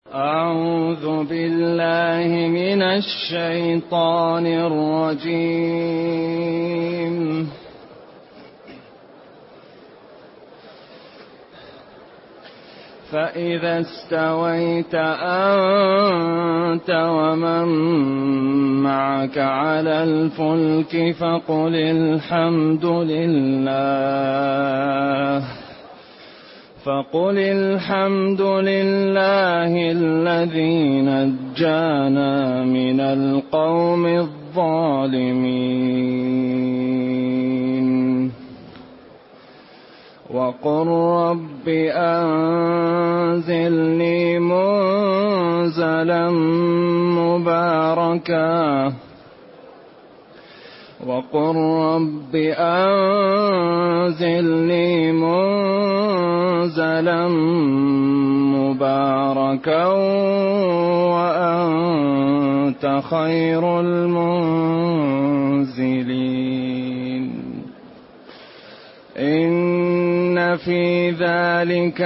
أعوذ بالله من الشيطان الرجيم. فإذا استويت أنت ومن معك على الفلك فقل الحمد لله الذي نجانا من القوم الظالمين. وقل رب أنزلني منزلا مباركا وأنت خير المنزلين. إن في ذلك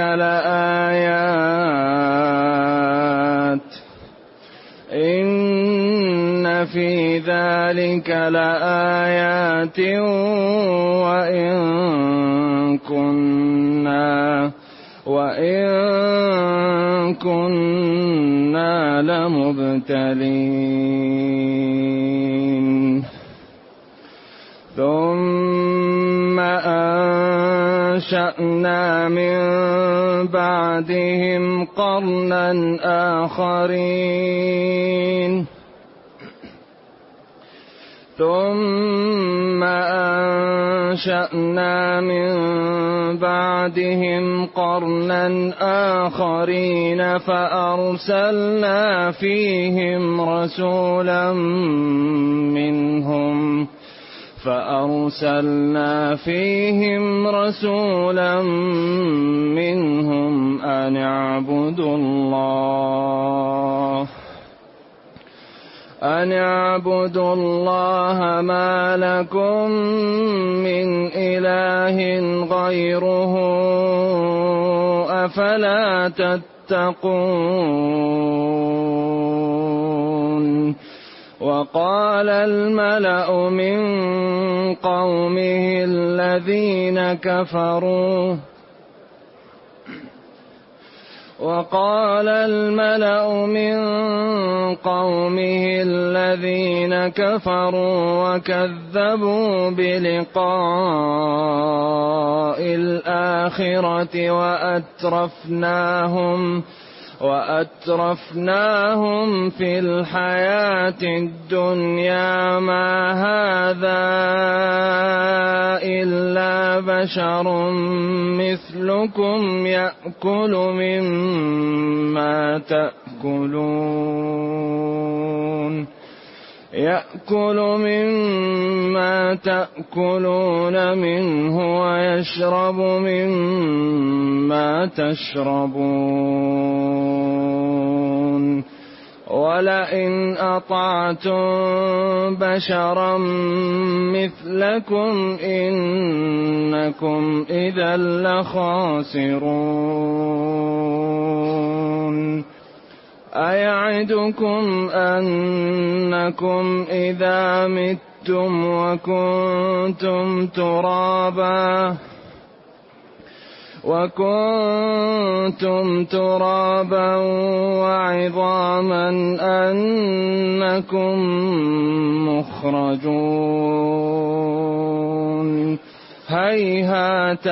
لآيات وإن كنا لمبتلين. ثم أنشأنا من بعدهم قرنا آخرين فأرسلنا فيهم رسولا منهم أن اعبدوا الله ما لكم من إله غيره أفلا تتقون. وقال الملأ من قومه الذين كفروا وكذبوا بلقاء الآخرة وأترفناهم في الحياة الدنيا ما هذا إلا بشر مثلكم يأكل مما تأكلون منه ويشرب مما تشربون. ولئن أطعتم بشرا مثلكم إنكم إذا لخاسرون. أيعدكم أنكم إذا متم وكنتم ترابا وعظاما أنكم مخرجون. هيهات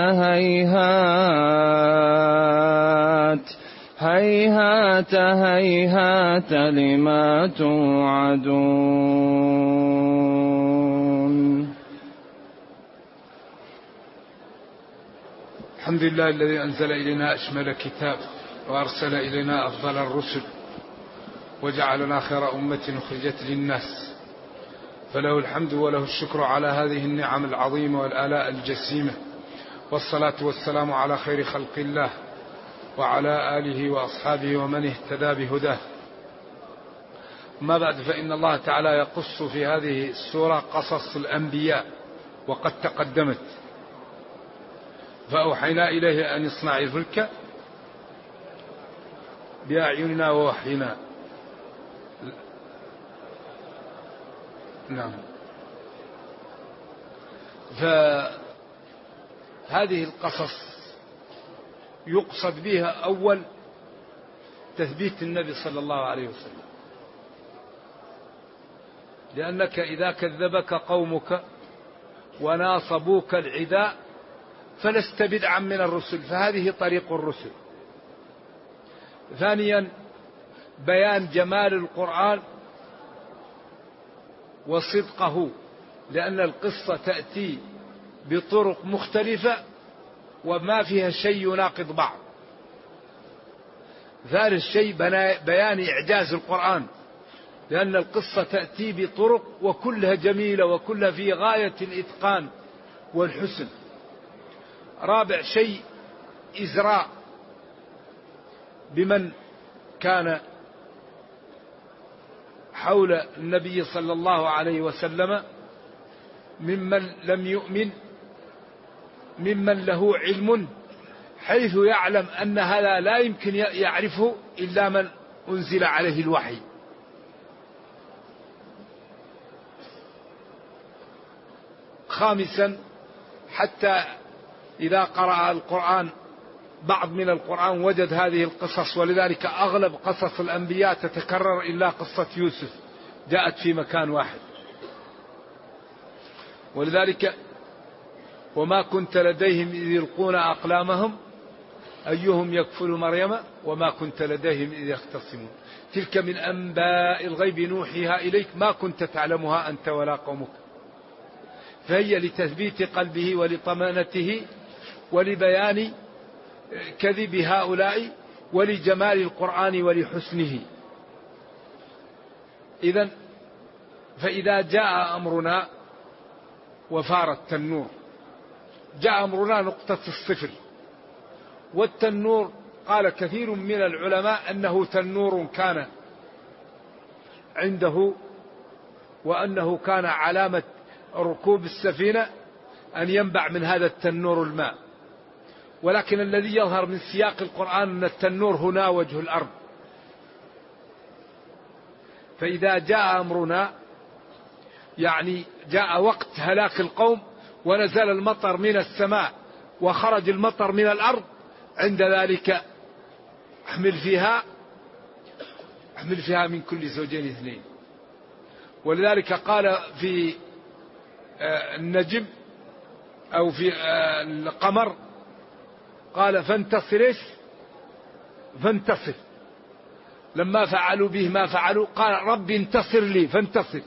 لما توعدون. الحمد لله الذي أنزل إلينا أشمل كتاب وأرسل إلينا أفضل الرسل وجعلنا خير أمة أخرجت للناس، فله الحمد وله الشكر على هذه النعم العظيمة والآلاء الجسيمة، والصلاة والسلام على خير خلق الله وعلى آله وأصحابه ومن اهتدى بهداه. ما بعد، فإن الله تعالى يقص في هذه السورة قصص الأنبياء وقد تقدمت، فأوحينا إليه أن يصنع الفلك بأعيننا ووحينا. نعم. فهذه القصص يقصد بها أول تثبيت النبي صلى الله عليه وسلم، لأنك إذا كذبك قومك وناصبوك العداء فلست بدعا من الرسل، فهذه طريق الرسل. ثانيا بيان جمال القرآن وصدقه، لأن القصة تأتي بطرق مختلفة وما فيها شيء يناقض بعض. ثالث شيء بيان إعجاز القرآن، لأن القصة تأتي بطرق وكلها جميلة وكلها في غاية الإتقان والحسن. رابع شيء إزراء بمن كان حول النبي صلى الله عليه وسلم ممن لم يؤمن، ممن له علم، حيث يعلم أن هذا لا يمكن يعرفه إلا من أنزل عليه الوحي. خامسا حتى إذا قرأ القرآن بعض من القرآن وجد هذه القصص، ولذلك أغلب قصص الأنبياء تتكرر إلا قصة يوسف جاءت في مكان واحد. ولذلك وما كنت لديهم إذ يلقون أقلامهم أيهم يكفل مريم وما كنت لديهم إذ يختصمون تلك من أنباء الغيب نوحيها إليك ما كنت تعلمها أنت ولا قومك. فهي لتثبيت قلبه ولطمانته ولبيان كذب هؤلاء ولجمال القرآن ولحسنه. إذن فإذا جاء أمرنا وفار التنور، جاء أمرنا نقطة الصفر. والتنور قال كثير من العلماء أنه تنور كان عنده، وأنه كان علامة ركوب السفينة أن ينبع من هذا التنور الماء، ولكن الذي يظهر من سياق القرآن أن التنور هنا وجه الأرض. فإذا جاء أمرنا يعني جاء وقت هلاك القوم ونزل المطر من السماء وخرج المطر من الأرض، عند ذلك احمل فيها من كل زوجين اثنين. ولذلك قال في النجم أو في القمر قال فانتصر لما فعلوا به ما فعلوا قال رب انتصر لي فانتصر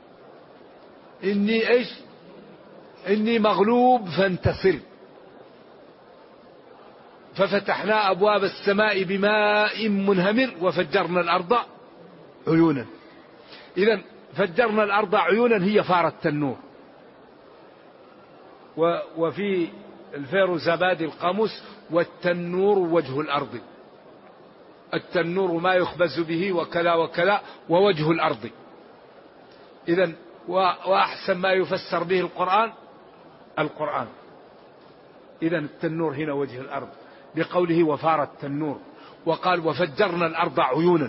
إني مغلوب فانتصر. ففتحنا أبواب السماء بماء منهمر وفجرنا الأرض عيونا. إذن فجرنا الأرض عيونا هي فار التنور. وفي الفيروزابادي القاموس والتنور وجه الأرض، التنور ما يخبز به وكلا وكلا ووجه الأرض. إذن وأحسن ما يفسر به القرآن. إذن التنور هنا وجه الأرض بقوله وفار التنور، وقال وفجرنا الأرض عيونا.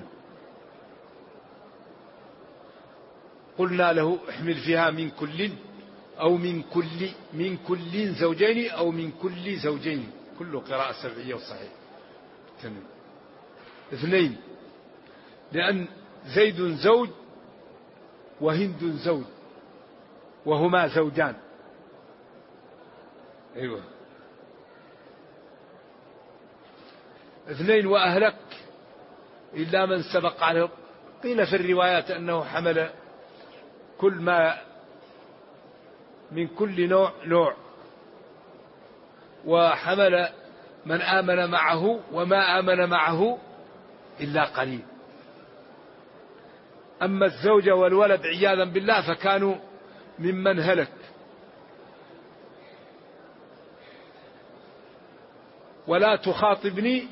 قلنا له احمل فيها من كل أو من كل زوجين أو من كل زوجين، كل قراءة سبعية وصحيح. اثنين، لأن زيد زوج وهند زوج وهما زوجان. أيوة. اثنين، وأهلك إلا من سبق عليه. قيل في الروايات أنه حمل كل ما من كل نوع وحمل من آمن معه وما آمن معه إلا قليل. أما الزوجة والولد عياذا بالله فكانوا ممن هلك. ولا تخاطبني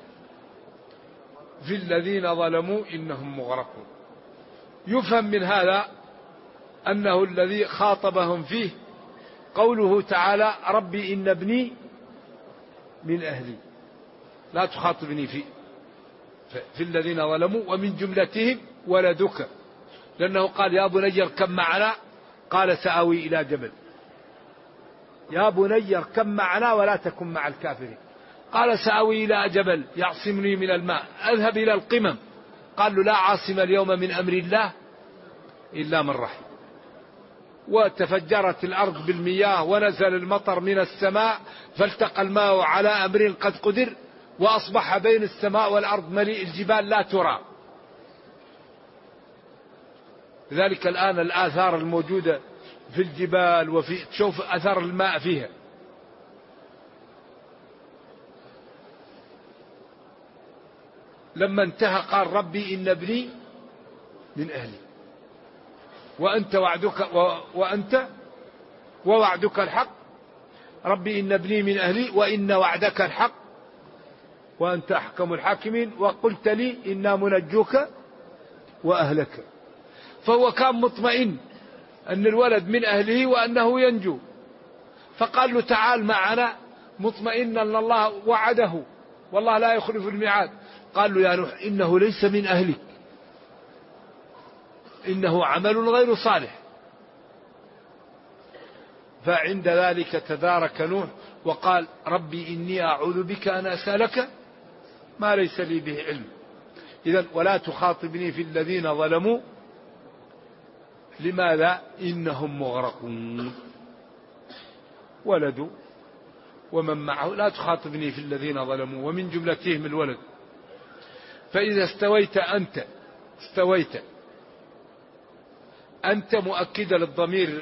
في الذين ظلموا إنهم مغرقون. يفهم من هذا أنه الذي خاطبهم فيه قوله تعالى ربي إن ابني من أهلي، لا تخاطبني في الذين ظلموا ومن جملتهم ولدك، لأنه قال يا بني اركب معنا، قال سآوي إلى جبل. يا بني اركب معنا ولا تكن مع الكافرين، قال سآوي إلى جبل يعصمني من الماء، أذهب إلى القمم، قال له لا عاصم اليوم من أمر الله إلا من رحم. وتفجرت الأرض بالمياه ونزل المطر من السماء فالتقى الماء على أمر قد قدر، وأصبح بين السماء والأرض مليء الجبال لا ترى. لذلك الآن الآثار الموجودة في الجبال وفي تشوف أثر الماء فيها. لما انتهى قال ربي إن ابني من أهلي وأنت ووعدك الحق، ربي إن ابني من أهلي وإن وعدك الحق وأنت أحكم الحاكمين وقلت لي إنا منجوك وأهلك. فهو كان مطمئن أن الولد من أهله وأنه ينجو، فقال له تعال معنا مطمئنا أن الله وعده والله لا يخلف الميعاد. قال له يا نوح إنه ليس من أهلك، إنه عمل غير صالح. فعند ذلك تدارك نوح وقال ربي إني أعوذ بك أن أسألك ما ليس لي به علم. إذن ولا تخاطبني في الذين ظلموا. لماذا؟ إنهم مغرقون. ولد ومن معه، لا تخاطبني في الذين ظلموا ومن جملتهم الولد. فإذا استويت أنت مؤكدة للضمير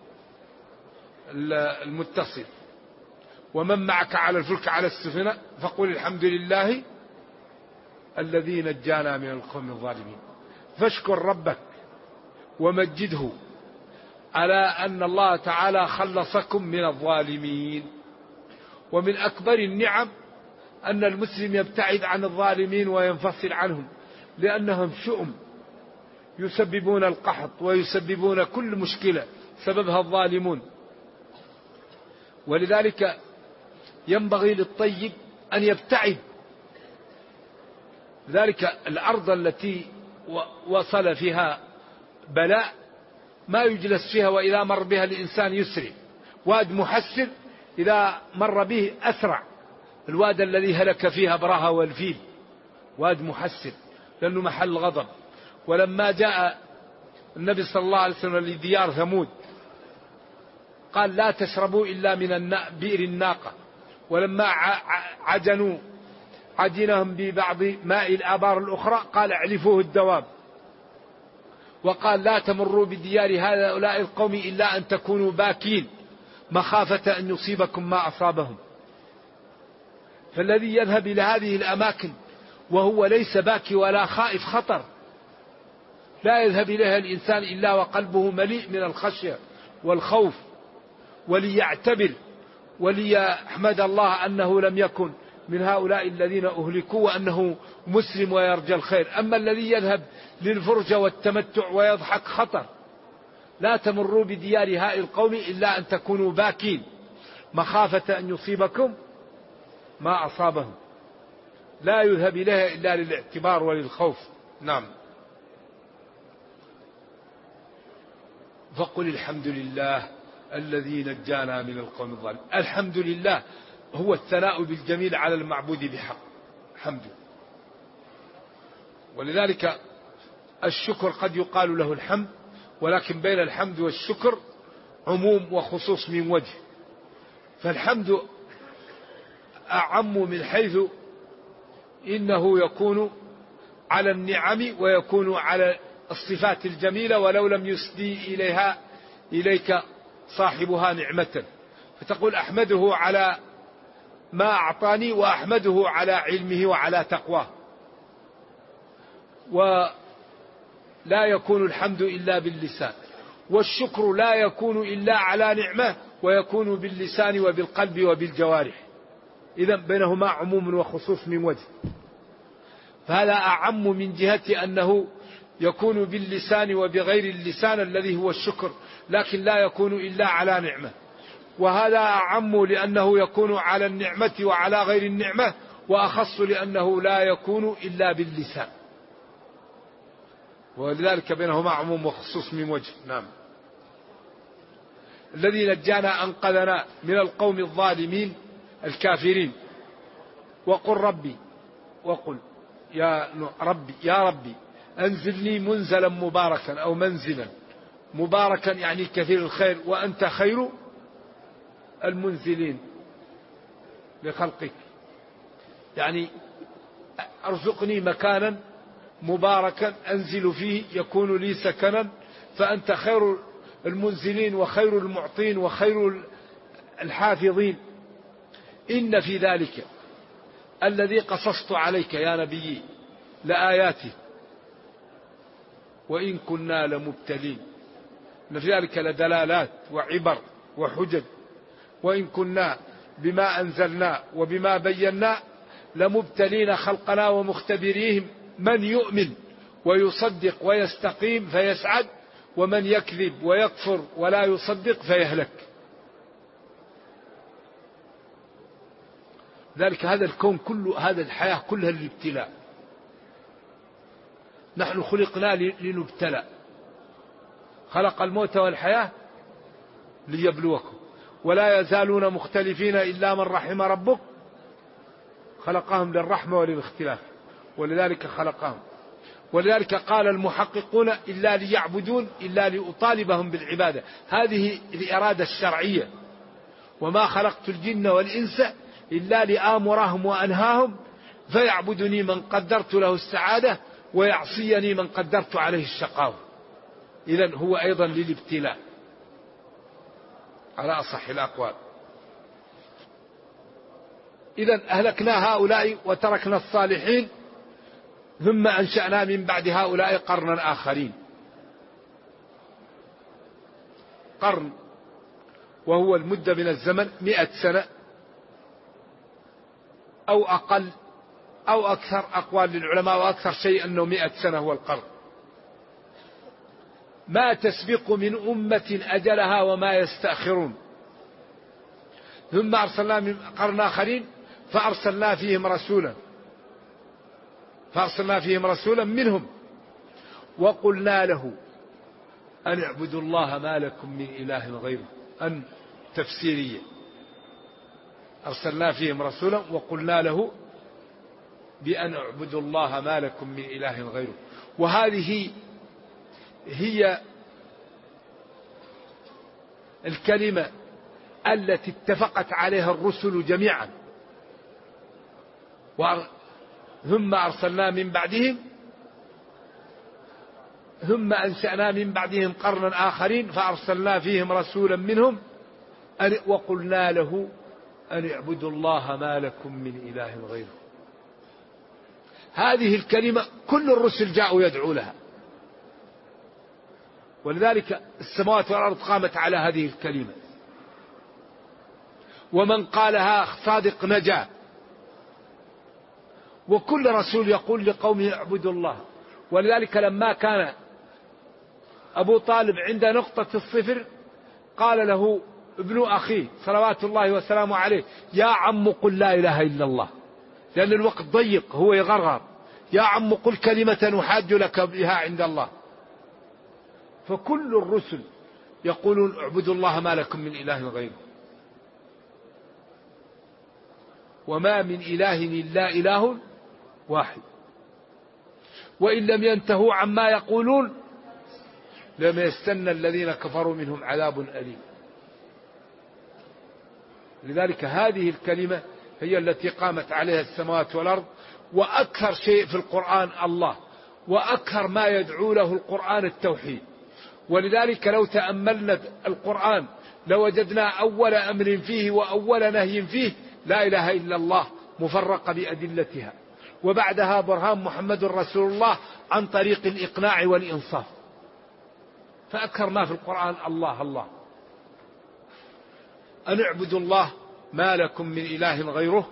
المتصل، ومن معك على الفلك على السفينة فقل الحمد لله الذي نجانا من القوم الظالمين. فاشكر ربك ومجده على أن الله تعالى خلصكم من الظالمين. ومن أكبر النعم أن المسلم يبتعد عن الظالمين وينفصل عنهم، لأنهم شؤم يسببون القحط ويسببون كل مشكلة سببها الظالمون. ولذلك ينبغي للطيب أن يبتعد. ذلك الأرض التي وصل فيها بلاء ما يجلس فيها، وإذا مر بها الإنسان يسرع. واد محسر إذا مر به أسرع. الواد الذي هلك فيها أبرهة والفيل واد محسر لأنه محل غضب. ولما جاء النبي صلى الله عليه وسلم لديار ثمود قال لا تشربوا إلا من بئر الناقة. ولما عجنوا عجنهم ببعض ماء الآبار الأخرى قال اعلفوه الدواب. وقال لا تمروا بديار هؤلاء القوم إلا أن تكونوا باكين مخافة أن يصيبكم ما أصابهم. فالذي يذهب إلى هذه الأماكن وهو ليس باكي ولا خائف خطر، لا يذهب إليها الإنسان إلا وقلبه مليء من الخشية والخوف، وليعتبر وليحمد الله أنه لم يكن من هؤلاء الذين أهلكوا وأنه مسلم ويرجى الخير. أما الذي يذهب للفرجة والتمتع ويضحك خطر. لا تمروا بديار هؤلاء القوم إلا أن تكونوا باكين مخافة أن يصيبكم ما أصابهم. لا يذهب إليها إلا للاعتبار وللخوف. نعم. فقل الحمد لله الذي نجانا من القوم الظالمين. الحمد لله هو الثناء بالجميل على المعبود بحق، حمده. ولذلك الشكر قد يقال له الحمد، ولكن بين الحمد والشكر عموم وخصوص من وجه. فالحمد أعم من حيث إنه يكون على النعم ويكون على الصفات الجميلة ولو لم يسدي إليك صاحبها نعمة، فتقول أحمده على ما أعطاني وأحمده على علمه وعلى تقواه. ولا يكون الحمد إلا باللسان، والشكر لا يكون إلا على نعمة، ويكون باللسان وبالقلب وبالجوارح. إذن بينهما عموم وخصوص من وجه. فهذا أعم من جهة أنه يكون باللسان وبغير اللسان الذي هو الشكر، لكن لا يكون إلا على نعمة. وهذا أعم لأنه يكون على النعمة وعلى غير النعمة، وأخص لأنه لا يكون إلا باللسان، ولذلك بينهما عموم وخصوص من وجه. نعم. الذي نجانا أنقذنا من القوم الظالمين الكافرين. وقل ربي، وقل يا ربي أنزلني منزلا مباركا، أو منزلا مباركا يعني كثير الخير، وأنت خير المنزلين لخلقك، يعني أرزقني مكانا مباركا أنزل فيه يكون لي سكنا، فأنت خير المنزلين وخير المعطين وخير الحافظين. إن في ذلك الذي قصصت عليك يا نبي لآيات وإن كنا لمبتلين. إن في ذلك لدلالات وعبر وحجج، وإن كنا بما أنزلنا وبما بينا لمبتلين خلقنا ومختبريهم، من يؤمن ويصدق ويستقيم فيسعد، ومن يكذب ويكفر ولا يصدق فيهلك. ذلك هذا الكون كله، هذا الحياة كلها الابتلاء. نحن خلقنا لنبتلى، خلق الموت والحياة ليبلوكم، ولا يزالون مختلفين إلا من رحم ربك، خلقهم للرحمة وللاختلاف، ولذلك خلقهم. ولذلك قال المحققون إلا ليعبدون، إلا لأطالبهم بالعبادة، هذه الإرادة الشرعية. وما خلقت الجن والإنس إلا لآمرهم وأنهاهم، فيعبدني من قدرت له السعادة ويعصيني من قدرت عليه الشقاوة. إذن هو أيضا للابتلاء على أصح الأقوال. إذن أهلكنا هؤلاء وتركنا الصالحين، ثم أنشأنا من بعد هؤلاء قرنا آخرين. قرن وهو المدة من الزمن 100 سنة أو أقل أو أكثر، أقوال للعلماء، وأكثر شيء أنه 100 سنة هو القرن. ما تسبق من أمة أجلها وما يستأخرون. ثم أرسلنا من قرن آخرين فأرسلنا فيهم رسولا منهم وقلنا له أن اعبدوا الله ما لكم من إله غيره. أن تفسيرية، أرسلنا فيهم رسولا وقلنا له بأن اعبدوا الله ما لكم من إله غيره. وهذه هي الكلمة التي اتفقت عليها الرسل جميعا. ثم أرسلنا من بعدهم، ثم أنشأنا من بعدهم قرنا آخرين فأرسلنا فيهم رسولا منهم وقلنا له أن اعبدوا الله ما لكم من إله غيره. هذه الكلمة كل الرسل جاءوا يدعو لها، ولذلك السماوات والأرض قامت على هذه الكلمة، ومن قالها صادق نجا. وكل رسول يقول لقومه اعبدوا الله. ولذلك لما كان أبو طالب عند نقطة الصفر قال له ابن أخيه صلوات الله وسلامه عليه يا عم قل لا إله إلا الله، لأن الوقت ضيق هو يغرغر، يا عم قل كلمة نحاج لك بها عند الله. فكل الرسل يقولون اعبدوا الله ما لكم من إله غيره. وما من إله إلا إله واحد، وإن لم ينتهوا عما يقولون لما يستنى الذين كفروا منهم عذاب أليم. لذلك هذه الكلمة هي التي قامت عليها السماوات والأرض. وأكثر شيء في القرآن الله، وأكثر ما يدعو له القرآن التوحيد. ولذلك لو تأملنا القرآن لوجدنا أول أمر فيه وأول نهي فيه لا إله إلا الله مفرقة بأدلتها، وبعدها برهان محمد رسول الله عن طريق الإقناع والإنصاف. فأكثر ما في القرآن الله الله. أن اعبدوا الله ما لكم من إله غيره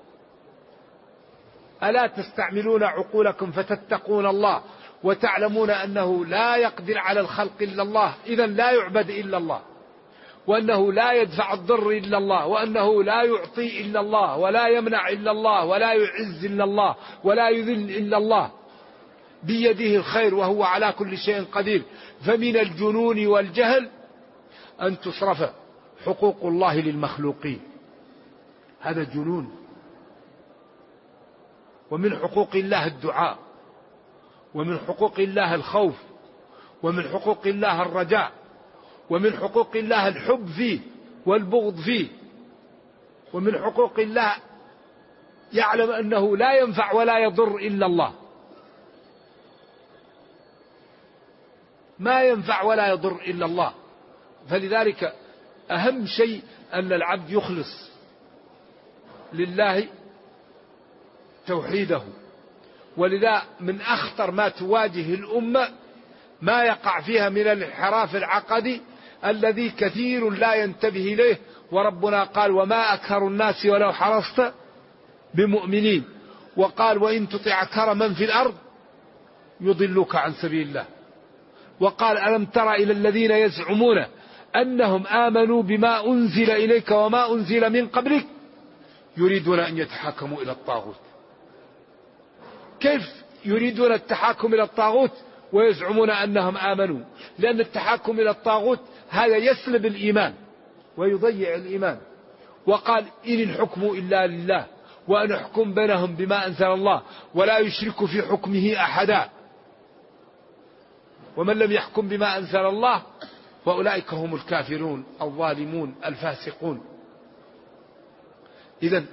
ألا تستعملون عقولكم فتتقون الله وتعلمون أنه لا يقدر على الخلق إلا الله، إذن لا يعبد إلا الله. وأنه لا يدفع الضر إلا الله، وأنه لا يعطي إلا الله، ولا يمنع إلا الله، ولا يعز إلا الله، ولا يذل إلا الله، بيده الخير وهو على كل شيء قدير. فمن الجنون والجهل أن تصرف حقوق الله للمخلوقين، هذا جنون. ومن حقوق الله الدعاء، ومن حقوق الله الخوف، ومن حقوق الله الرجاء، ومن حقوق الله الحب فيه والبغض فيه، ومن حقوق الله يعلم أنه لا ينفع ولا يضر إلا الله، ما ينفع ولا يضر إلا الله. فلذلك أهم شيء أن العبد يخلص لله توحيده. ولذا من أخطر ما تواجه الأمة ما يقع فيها من الانحراف العقدي الذي كثير لا ينتبه إليه. وربنا قال: وما أكثر الناس ولو حرصت بمؤمنين. وقال: وإن تطع أكثر من في الأرض يضلوك عن سبيل الله. وقال: ألم تر إلى الذين يزعمون أنهم آمنوا بما أنزل إليك وما أنزل من قبلك يريدون أن يتحاكموا إلى الطاغوت. كيف يريدون التحاكم إلى الطاغوت ويزعمون أنهم آمنوا؟ لأن التحاكم إلى الطاغوت هذا يسلب الإيمان ويضيع الإيمان. وقال: إن الحكم إلا لله وأن أحكم بينهم بما أنزل الله ولا يشرك في حكمه أحدا، ومن لم يحكم بما أنزل الله فأولئك هم الكافرون الظالمون الفاسقون. إذن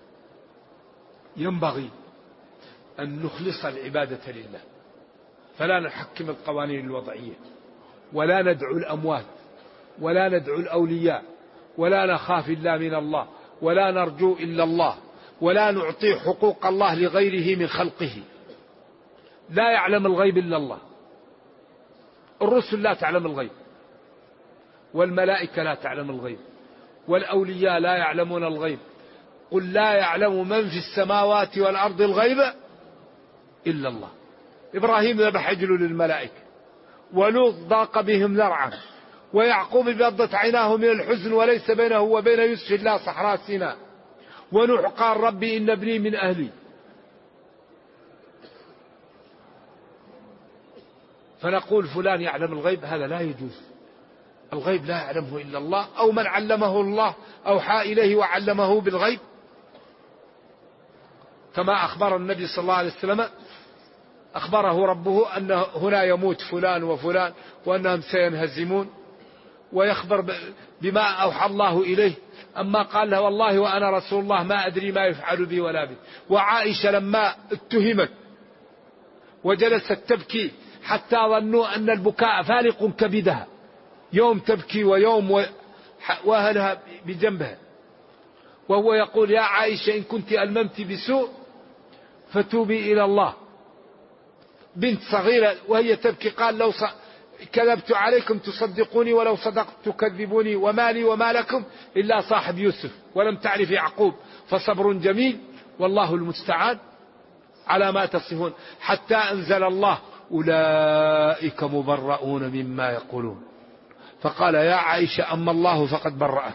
ينبغي أن نخلص العبادة لله، فلا نحكم القوانين الوضعية، ولا ندعو الأموات، ولا ندعو الأولياء، ولا نخاف إلا من الله، ولا نرجو إلا الله، ولا نعطي حقوق الله لغيره من خلقه. لا يعلم الغيب إلا الله، الرسل لا تعلم الغيب، والملائكة لا تعلم الغيب، والأولياء لا يعلمون الغيب. قل لا يعلم من في السماوات والأرض الغيب إلا الله. إبراهيم ذبح عجل للملائكة، ولوط ضاق بهم ذرعا، ويعقوب ابيضت عيناه من الحزن وليس بينه وبين يوسف إلا صحراء سيناء، ونوح قال: ربي إن ابني من أهلي. فنقول فلان يعلم الغيب، هذا لا يجوز. الغيب لا يعلمه إلا الله، أو من علمه الله أوحى إليه وعلمه بالغيب، كما أخبر النبي صلى الله عليه وسلم، أخبره ربه أن هنا يموت فلان وفلان وأنهم سينهزمون، ويخبر بما أوحى الله إليه. أما قال له: والله وأنا رسول الله ما أدري ما يفعل بي ولا بي. وعائشة لما اتهمت وجلست تبكي حتى ظنوا أن البكاء فالق كبدها، يوم تبكي ويوم وأهلها بجنبها، وهو يقول: يا عائشة إن كنت ألممت بسوء فتوبي إلى الله. بنت صغيرة وهي تبكي قال: لو كذبت عليكم تصدقوني ولو صدقت تكذبوني، وما لي وما لكم إلا صاحب يوسف ولم تعرف يعقوب، فصبر جميل والله المستعان على ما تصفون. حتى أنزل الله: أولئك مبرؤون مما يقولون. فقال: يا عائشة أما الله فقد برأك.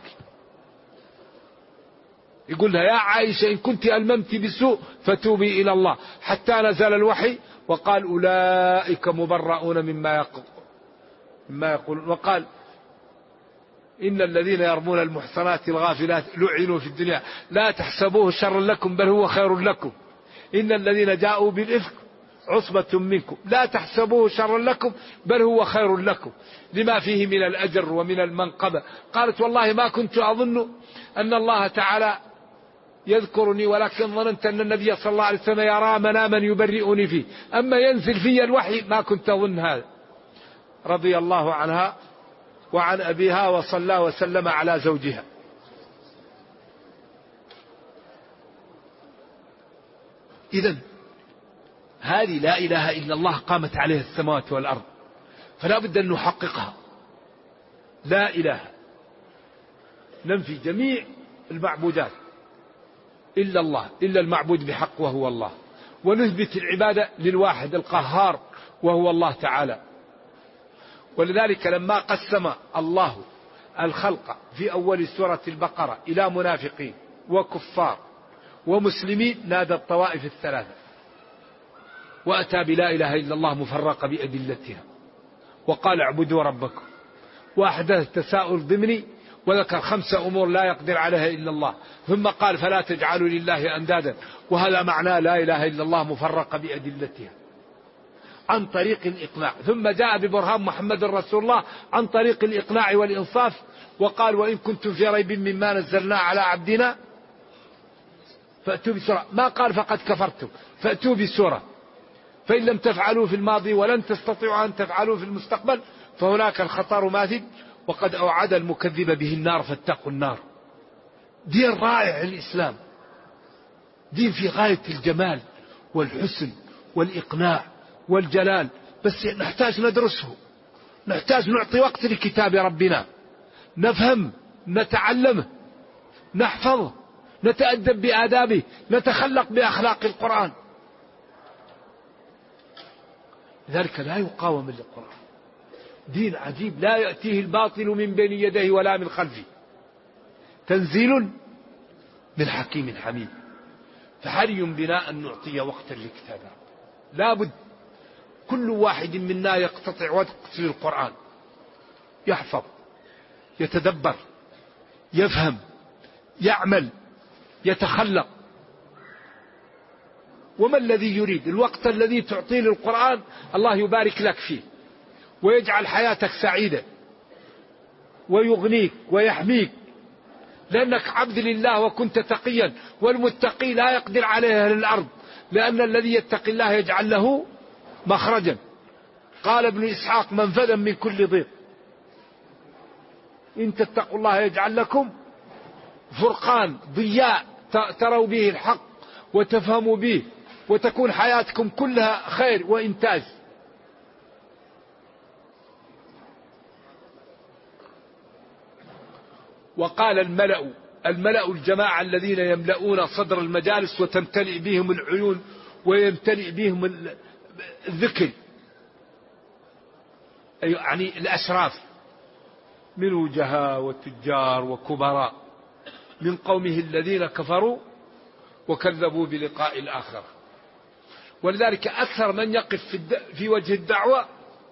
يقول لها: يا عائشة إن كنت ألممت بسوء فتوبي إلى الله. حتى نزل الوحي وقال: أولئك مبرؤون مما يقولون. وقال: إن الذين يرمون المحصنات الغافلات لعنوا في الدنيا لا تحسبوه شرا لكم بل هو خير لكم. إن الذين جاءوا بالإفك عصبة منكم لا تحسبوه شرا لكم بل هو خير لكم لما فيه من الأجر ومن المنقبة. قالت: والله ما كنت أظن أن الله تعالى يذكرني، ولكن ظننت أن النبي صلى الله عليه وسلم يرى مناما يبرئني فيه، أما ينزل في الوحي ما كنت أظن هذا. رضي الله عنها وعن أبيها وصلى وسلم على زوجها. إذن هذه لا إله إلا الله قامت عليها السماوات والأرض، فلا بد أن نحققها. لا إله، ننفي جميع المعبودات إلا الله، إلا المعبود بحق وهو الله، ونثبت العبادة للواحد القهار وهو الله تعالى. ولذلك لما قسم الله الخلق في أول سورة البقرة إلى منافقين وكفار ومسلمين نادى الطوائف الثلاثة، وأتى بلا إله إلا الله مفرقة بأدلتها، وقال اعبدوا ربكم، وأحدث تساؤل ضمني وذكر 5 أمور لا يقدر عليها إلا الله، ثم قال فلا تجعلوا لله أندادا، وهذا معناه لا إله إلا الله مفرقة بأدلتها عن طريق الإقناع، ثم جاء ببرهان محمد رسول الله عن طريق الإقناع والإنصاف، وقال وإن كنتم في ريب مما نزلنا على عبدنا فأتوا بسورة، ما قال فقد كفرتم، فأتوا بسورة، فإن لم تفعلوا في الماضي ولن تستطيعوا أن تفعلوا في المستقبل فهناك الخطر ماثل، وقد أوعد المكذب به النار فاتقوا النار. دين رائع الإسلام، دين في غاية الجمال والحسن والإقناع والجلال، بس نحتاج ندرسه، نحتاج نعطي وقت لكتاب ربنا، نفهم، نتعلمه، نحفظه، نتأدب بآدابه، نتخلق بأخلاق القرآن. لذلك لا يقاوم للقرآن، دين عجيب لا يأتيه الباطل من بين يديه ولا من خلفه، تنزيل من حكيم حميد. فحري بنا أن نعطي وقتا لكتاب ربنا، لا بد كل واحد منا يقتطع وقت للقرآن، يحفظ، يتدبر، يفهم، يعمل، يتخلق. وما الذي يريد الوقت الذي تعطيه للقرآن الله يبارك لك فيه ويجعل حياتك سعيدة ويغنيك ويحميك، لأنك عبد لله وكنت تقيا، والمتقي لا يقدر عليه أهل الأرض، لأن الذي يتقي الله يجعل له مخرجا. قال ابن إسحاق منفذا من كل ضيق، إن تتقوا الله يجعل لكم فرقان ضياء تروا به الحق وتفهموا به، وتكون حياتكم كلها خير وإنتاج. وقال الملأ الجماعة الذين يملؤون صدر المجالس وتمتلئ بهم العيون ويمتلئ بهم الذكر، يعني الأشراف من وجهاء وتجار وكبراء من قومه الذين كفروا وكذبوا بلقاء الآخرة. ولذلك أكثر من يقف في وجه الدعوة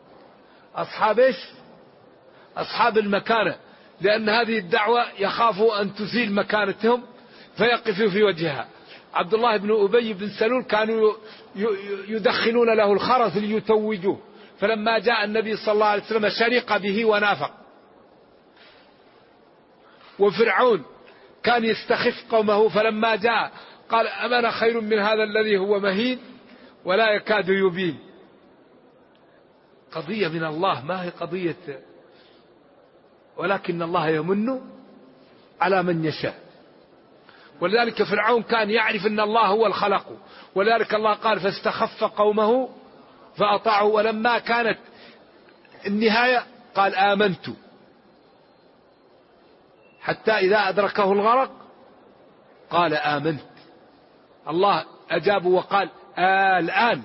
أصحاب المكانة، لأن هذه الدعوة يخافوا أن تزيل مكانتهم فيقفوا في وجهها. عبد الله بن أبي بن سلول كانوا يدخلون له الخرز ليتوجوه، فلما جاء النبي صلى الله عليه وسلم شرق به ونافق. وفرعون كان يستخف قومه، فلما جاء قال أمن خير من هذا الذي هو مهين ولا يكاد يبين. قضية من الله، ما هي قضية، ولكن الله يمن على من يشاء. ولذلك فرعون كان يعرف أن الله هو الخلق، ولذلك الله قال فاستخف قومه فأطاعوا، ولما كانت النهاية قال آمنت، حتى إذا أدركه الغرق قال آمنت. الله أجابه وقال الآن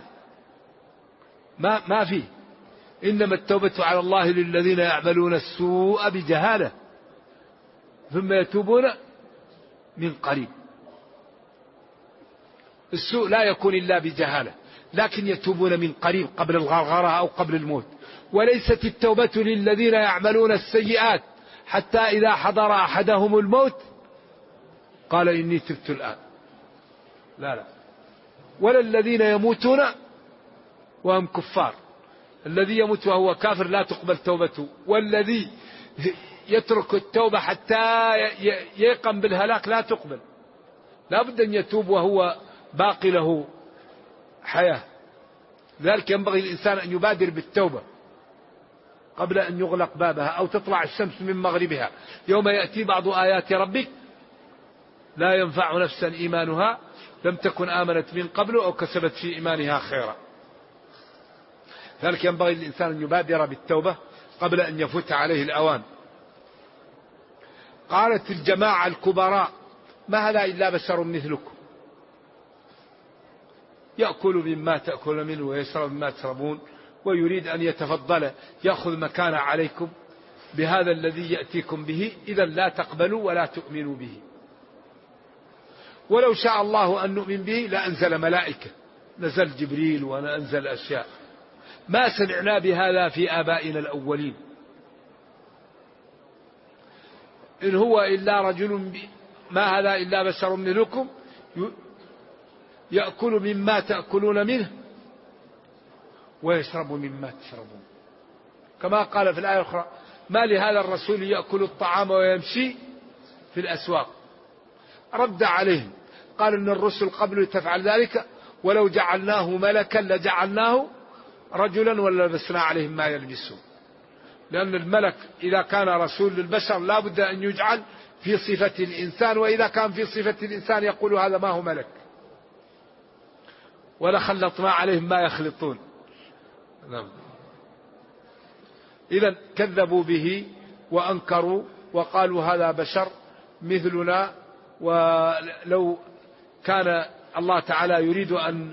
ما فيه، إنما التوبة على الله للذين يعملون السوء بجهالة ثم يتوبون من قريب. السوء لا يكون إلا بجهالة، لكن يتوبون من قريب قبل الغرغرة أو قبل الموت. وليست التوبة للذين يعملون السيئات حتى إذا حضر أحدهم الموت قال إني تبت الآن، لا، ولا الذين يموتون وهم كفار. الذي يموت وهو كافر لا تقبل توبته، والذي يترك التوبة حتى يقم بالهلاك لا تقبل. لا بد أن يتوب وهو باقي له حياة. ذلك ينبغي الإنسان أن يبادر بالتوبة قبل أن يغلق بابها أو تطلع الشمس من مغربها. يوم يأتي بعض آيات ربك لا ينفع نفسا إيمانها لم تكن آمنت من قبل أو كسبت في إيمانها خيرا. ذلك ينبغي الإنسان أن يبادر بالتوبة قبل أن يفوت عليه الأوان. قالت الجماعة الكبراء ما هذا إلا بشر مثلكم يأكل مما تأكل منه ويشرب مما تشربون ويريد أن يتفضل يأخذ مكانه عليكم. بهذا الذي يأتيكم به إذا لا تقبلوا ولا تؤمنوا به. ولو شاء الله أن نؤمن به لأنزل ملائكة، نزل جبريل وننزل أشياء. ما سمعنا بهذا في آبائنا الأولين. إن هو إلا رجل ما هذا إلا بشر مثلكم يأكل مما تأكلون منه ويشرب مما تشربون. كما قال في الآية الأخرى: ما لهذا الرسول يأكل الطعام ويمشي في الأسواق. رد عليهم قال: إن الرسل قبل تفعل ذلك ولو جعلناه ملكا لجعلناه رجلا وللبسنا عليهم ما يلبسون. لأن الملك إذا كان رسول للبشر لا بد أن يجعل في صفة الإنسان، وإذا كان في صفة الإنسان يقول هذا ما هو ملك. ولخلطنا عليهم ما يخلطون. إذا كذبوا به وأنكروا وقالوا هذا بشر مثلنا. ولو كان الله تعالى يريد أن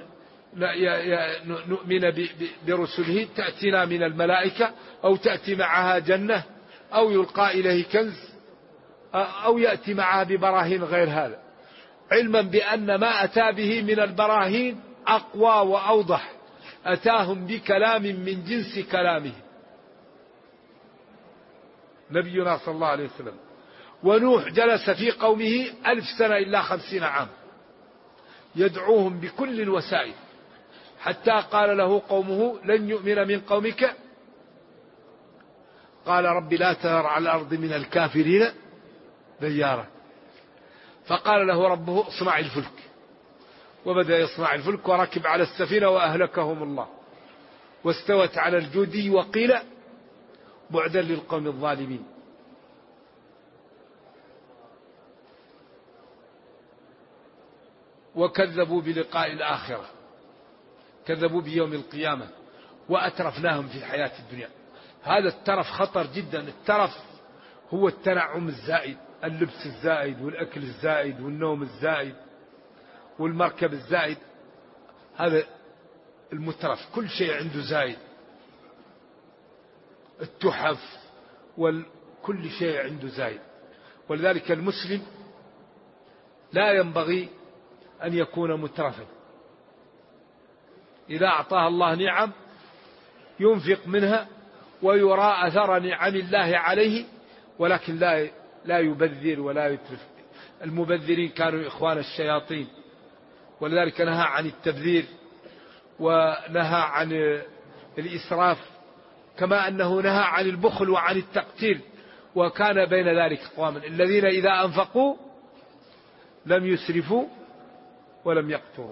نؤمن برسله تأتينا من الملائكة أو تأتي معها جنة أو يلقى إليه كنز أو يأتي معها ببراهين غير هذا، علما بأن ما أتى به من البراهين أقوى وأوضح. أتاهم بكلام من جنس كلامه نبينا صلى الله عليه وسلم. ونوح جلس في قومه 1000 سنة إلا 50 عام يدعوهم بكل الوسائل، حتى قال له قومه: لن يؤمن من قومك. قال: رب لا تذر على الأرض من الكافرين ديارا. فقال له ربه: اصنع الفلك. وبدأ يصنع الفلك وركب على السفينة وأهلكهم الله. واستوت على الجودي وقيل بعدا للقوم الظالمين. وكذبوا بلقاء الآخرة، كذبوا بيوم القيامة وأترفناهم في الحياة الدنيا. هذا الترف خطر جدا. الترف هو التنعم الزائد، اللبس الزائد والأكل الزائد والنوم الزائد والمركب الزائد. هذا المترف، كل شيء عنده زائد. التحف وكل شيء عنده زائد. ولذلك المسلم لا ينبغي أن يكون مترفا. إذا أعطاه الله نعم ينفق منها ويرى أثر نعم الله عليه، ولكن لا يبذر ولا يترف. المبذرين كانوا إخوان الشياطين، ولذلك نهى عن التبذير ونهى عن الإسراف، كما أنه نهى عن البخل وعن التقتير. وكان بين ذلك أقواما الذين إذا أنفقوا لم يسرفوا ولم يقتروا.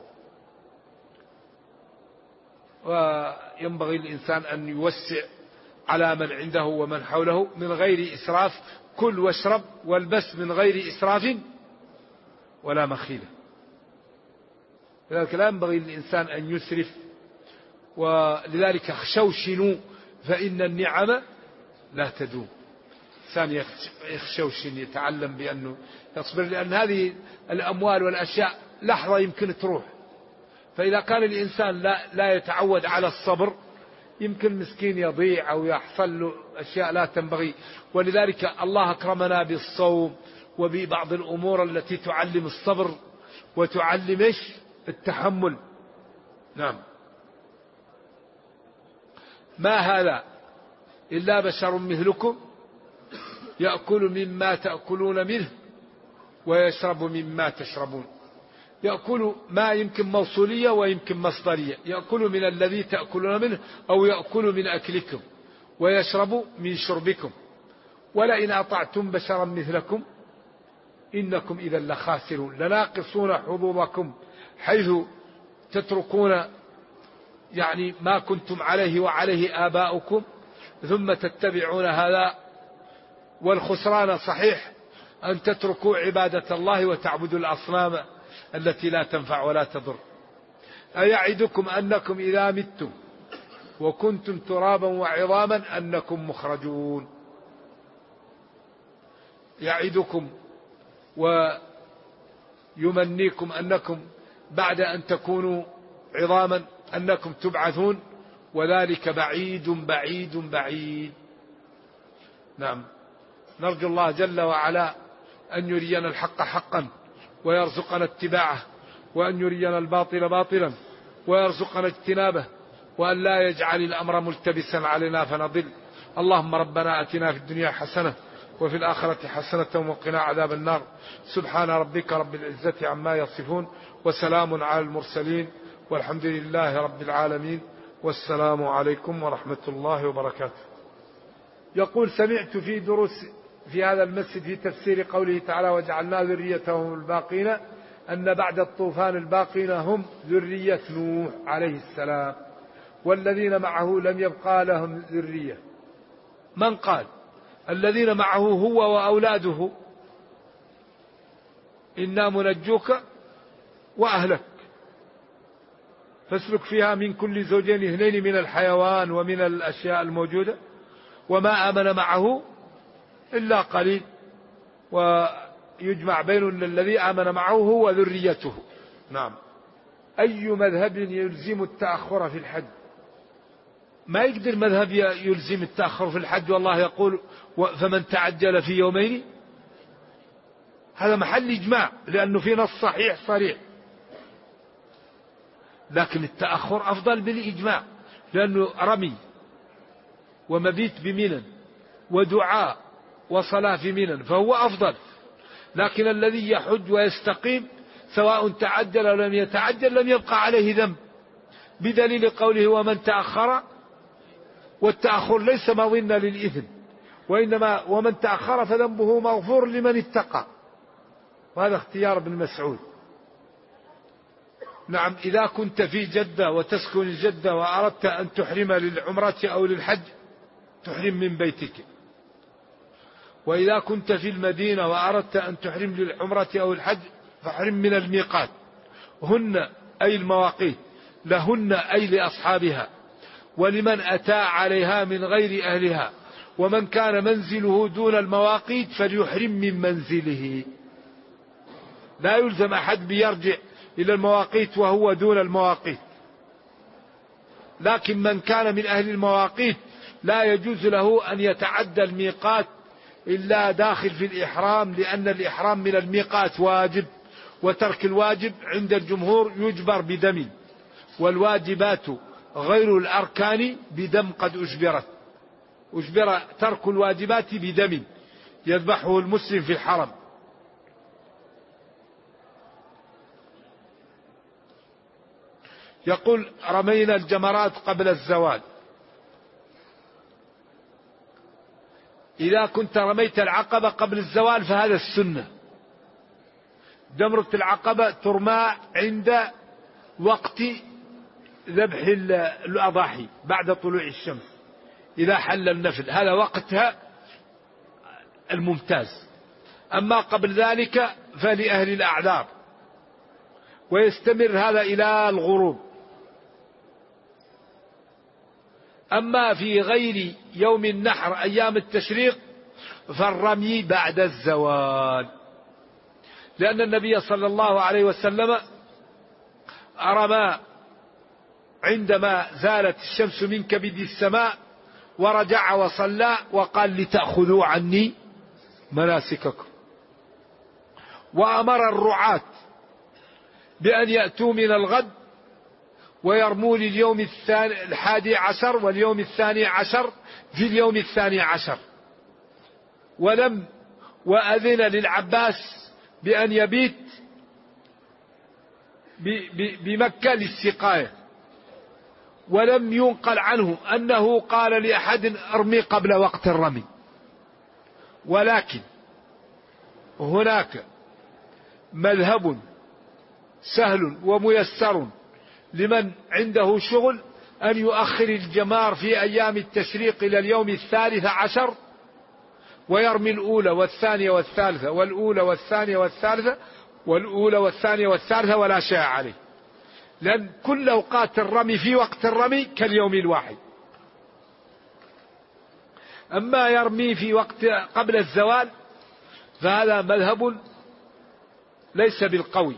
وينبغي الإنسان أن يوسع على من عنده ومن حوله من غير إسراف. كل واشرب والبس من غير إسراف ولا مخيلة. لذلك لا ينبغي للإنسان أن يسرف. ولذلك اخشوشنوا فإن النعم لا تدوم. الإنسان يخشوشن، يتعلم بأنه يصبر، لأن هذه الأموال والأشياء لحظة يمكن تروح. فإذا كان الإنسان لا يتعود على الصبر يمكن مسكين يضيع أو يحصل له أشياء لا تنبغي. ولذلك الله أكرمنا بالصوم وببعض الأمور التي تعلم الصبر وتعلم التحمل. نعم. ما هذا إلا بشر مثلكم يأكل مما تأكلون منه ويشرب مما تشربون. يأكل ما يمكن موصولية ويمكن مصدرية. يأكل من الذي تأكلون منه أو يأكل من أكلكم، ويشرب من شربكم. ولئن أطعتم بشرا مثلكم إنكم إذا لخاسرون. لناقصون حظوظكم حيث تتركون يعني ما كنتم عليه وعليه آباؤكم ثم تتبعون هذا. والخسران صحيح أن تتركوا عبادة الله وتعبدوا الأصنام التي لا تنفع ولا تضر. أيعدكم أنكم إذا متم وكنتم ترابا وعظاما أنكم مخرجون. يعدكم ويمنيكم أنكم بعد أن تكونوا عظاما أنكم تبعثون، وذلك بعيد بعيد بعيد. نعم. نرجو الله جل وعلا أن يرينا الحق حقا ويرزقنا اتباعه، وأن يرينا الباطل باطلا ويرزقنا اجتنابه، وأن لا يجعل الأمر ملتبسا علينا فنضل. اللهم ربنا أتنا في الدنيا حسنة وفي الآخرة حسنة وقنا عذاب النار. سبحان ربك رب العزة عما يصفون، وسلام على المرسلين، والحمد لله رب العالمين، والسلام عليكم ورحمة الله وبركاته. يقول: سمعت في دروس في هذا المسجد في تفسير قوله تعالى: وجعلنا ذريتهم الباقين، أن بعد الطوفان الباقين هم ذرية نوح عليه السلام، والذين معه لم يبقى لهم ذرية. من قال؟ الذين معه هو وأولاده: إنا منجوك وأهلك فاسلك فيها من كل زوجين اثنين من الحيوان ومن الأشياء الموجودة، وما آمن معه إلا قليل، ويجمع بين الذي آمن معه هو ذريته. نعم. أي مذهب يلزم التأخر في الحج؟ ما يقدر مذهب يلزم التأخر في الحج، والله يقول: فمن تعجل في يومين. هذا محل إجماع، لأنه في نص صحيح صريح. لكن التأخر أفضل بالإجماع، لأنه رمي ومبيت بمنى ودعاء وصلاة في منى، فهو أفضل. لكن الذي يحج ويستقيم سواء تعجل أو لم يتعجل لم يبقى عليه ذنب، بدليل قوله: ومن تأخر. والتأخر ليس مظنة للإثم، وإنما ومن تأخر فذنبه مغفور لمن اتقى، وهذا اختيار ابن مسعود. نعم. إذا كنت في جدة وتسكن الجدة وأردت أن تحرم للعمرة أو للحج تحرم من بيتك، وإذا كنت في المدينة وأردت أن تحرم للعمرة أو الحج فاحرم من الميقات. هن أي المواقيت، لهن أي لأصحابها، ولمن أتى عليها من غير أهلها، ومن كان منزله دون المواقيت فليحرم من منزله. لا يلزم أحد بيرجع إلى المواقيت وهو دون المواقيت، لكن من كان من أهل المواقيت لا يجوز له أن يتعدى الميقات إلا داخل في الإحرام، لأن الإحرام من الميقات واجب، وترك الواجب عند الجمهور يجبر بدم، والواجبات غير الأركان بدم قد أجبرت. أجبر ترك الواجبات بدم يذبحه المسلم في الحرم. يقول: رمينا الجمرات قبل الزوال. إذا كنت رميت العقبة قبل الزوال فهذا السنة. جمرة العقبة ترمى عند وقت ذبح الأضاحي بعد طلوع الشمس، إذا حل النفل، هذا وقتها الممتاز. أما قبل ذلك فلأهل الأعذار، ويستمر هذا إلى الغروب. أما في غير يوم النحر أيام التشريق فالرمي بعد الزوال، لأن النبي صلى الله عليه وسلم رمى عندما زالت الشمس من كبد السماء، ورجع وصلى وقال: لتأخذوا عني مناسككم. وأمر الرعاة بأن يأتوا من الغد ويرموا لليوم 11 واليوم 12 في اليوم 12. وأذن للعباس بأن يبيت بمكة للسقاية، ولم ينقل عنه أنه قال لأحد ارمي قبل وقت الرمي. ولكن هناك مذهب سهل وميسر لمن عنده شغل أن يؤخر الجمار في أيام التشريق إلى اليوم 13 ويرمي الأولى والثانية والثالثة والأولى والثانية والثالثة والأولى والثانية والثالثة ولا شيء عليه، لأن كل أوقات الرمي في وقت الرمي كاليوم الواحد. أما يرمي في وقت قبل الزوال فهذا مذهب ليس بالقوي،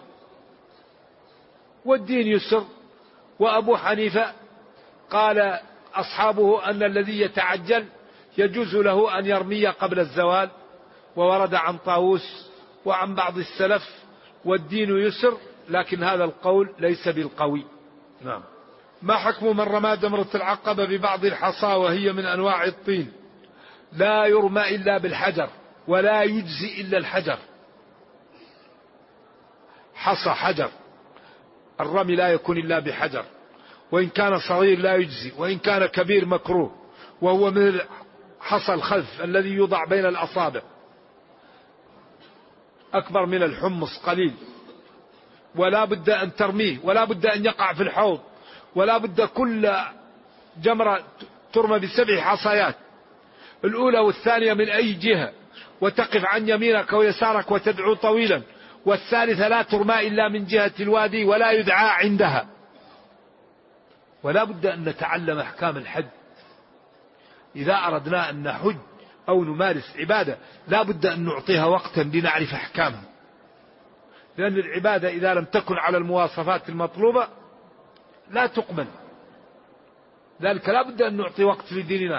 والدين يسر. وأبو حنيفة قال أصحابه أن الذي يتعجل يجوز له أن يرمي قبل الزوال، وورد عن طاووس وعن بعض السلف، والدين يسر، لكن هذا القول ليس بالقوي. نعم. ما حكم من رمى جمرة العقبة ببعض الحصى وهي من أنواع الطين؟ لا يرمى إلا بالحجر، ولا يجزي إلا الحجر. حصى حجر، الرمي لا يكون إلا بحجر، وإن كان صغير لا يجزي، وإن كان كبير مكروه، وهو من حصى الخلف الذي يوضع بين الأصابع، أكبر من الحمص قليل، ولا بد أن ترميه، ولا بد أن يقع في الحوض، ولا بد كل جمرة ترمى ب7 حصيات، الأولى والثانية من أي جهة، وتقف عن يمينك ويسارك وتدعو طويلا، والثالثة لا ترمى إلا من جهة الوادي ولا يدعى عندها. ولا بد أن نتعلم أحكام الحج إذا أردنا أن نحج أو نمارس عبادة، لا بد أن نعطيها وقتا لنعرف أحكامها، لأن العبادة إذا لم تكن على المواصفات المطلوبة لا تقبل، ذلك لا بد أن نعطي وقت لديننا.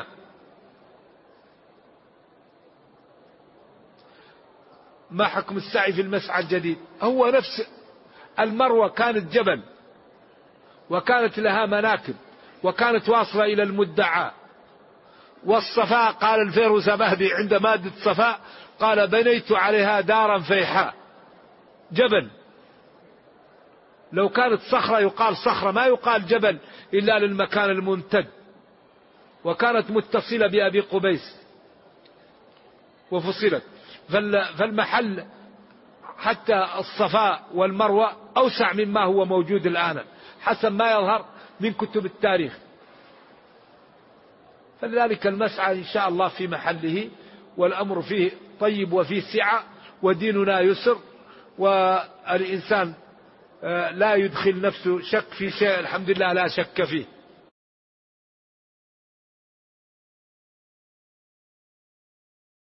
ما حكم السعي في المسعى الجديد؟ هو نفس المروة كانت جبل، وكانت لها مناكب، وكانت واصلة إلى المدعى، والصفاء قال الفيروزابهبي عند مادة صفاء قال بنيت عليها دارا فيحاء، جبل. لو كانت صخرة يقال صخرة، ما يقال جبل إلا للمكان الممتد، وكانت متصلة بأبي قبيس وفصلت، فالمحل حتى الصفاء والمروة أوسع مما هو موجود الآن حسب ما يظهر من كتب التاريخ. فلذلك المسعى إن شاء الله في محله، والأمر فيه طيب وفيه سعة، وديننا يسر، والإنسان لا يدخل نفسه شك في شيء الحمد لله لا شك فيه.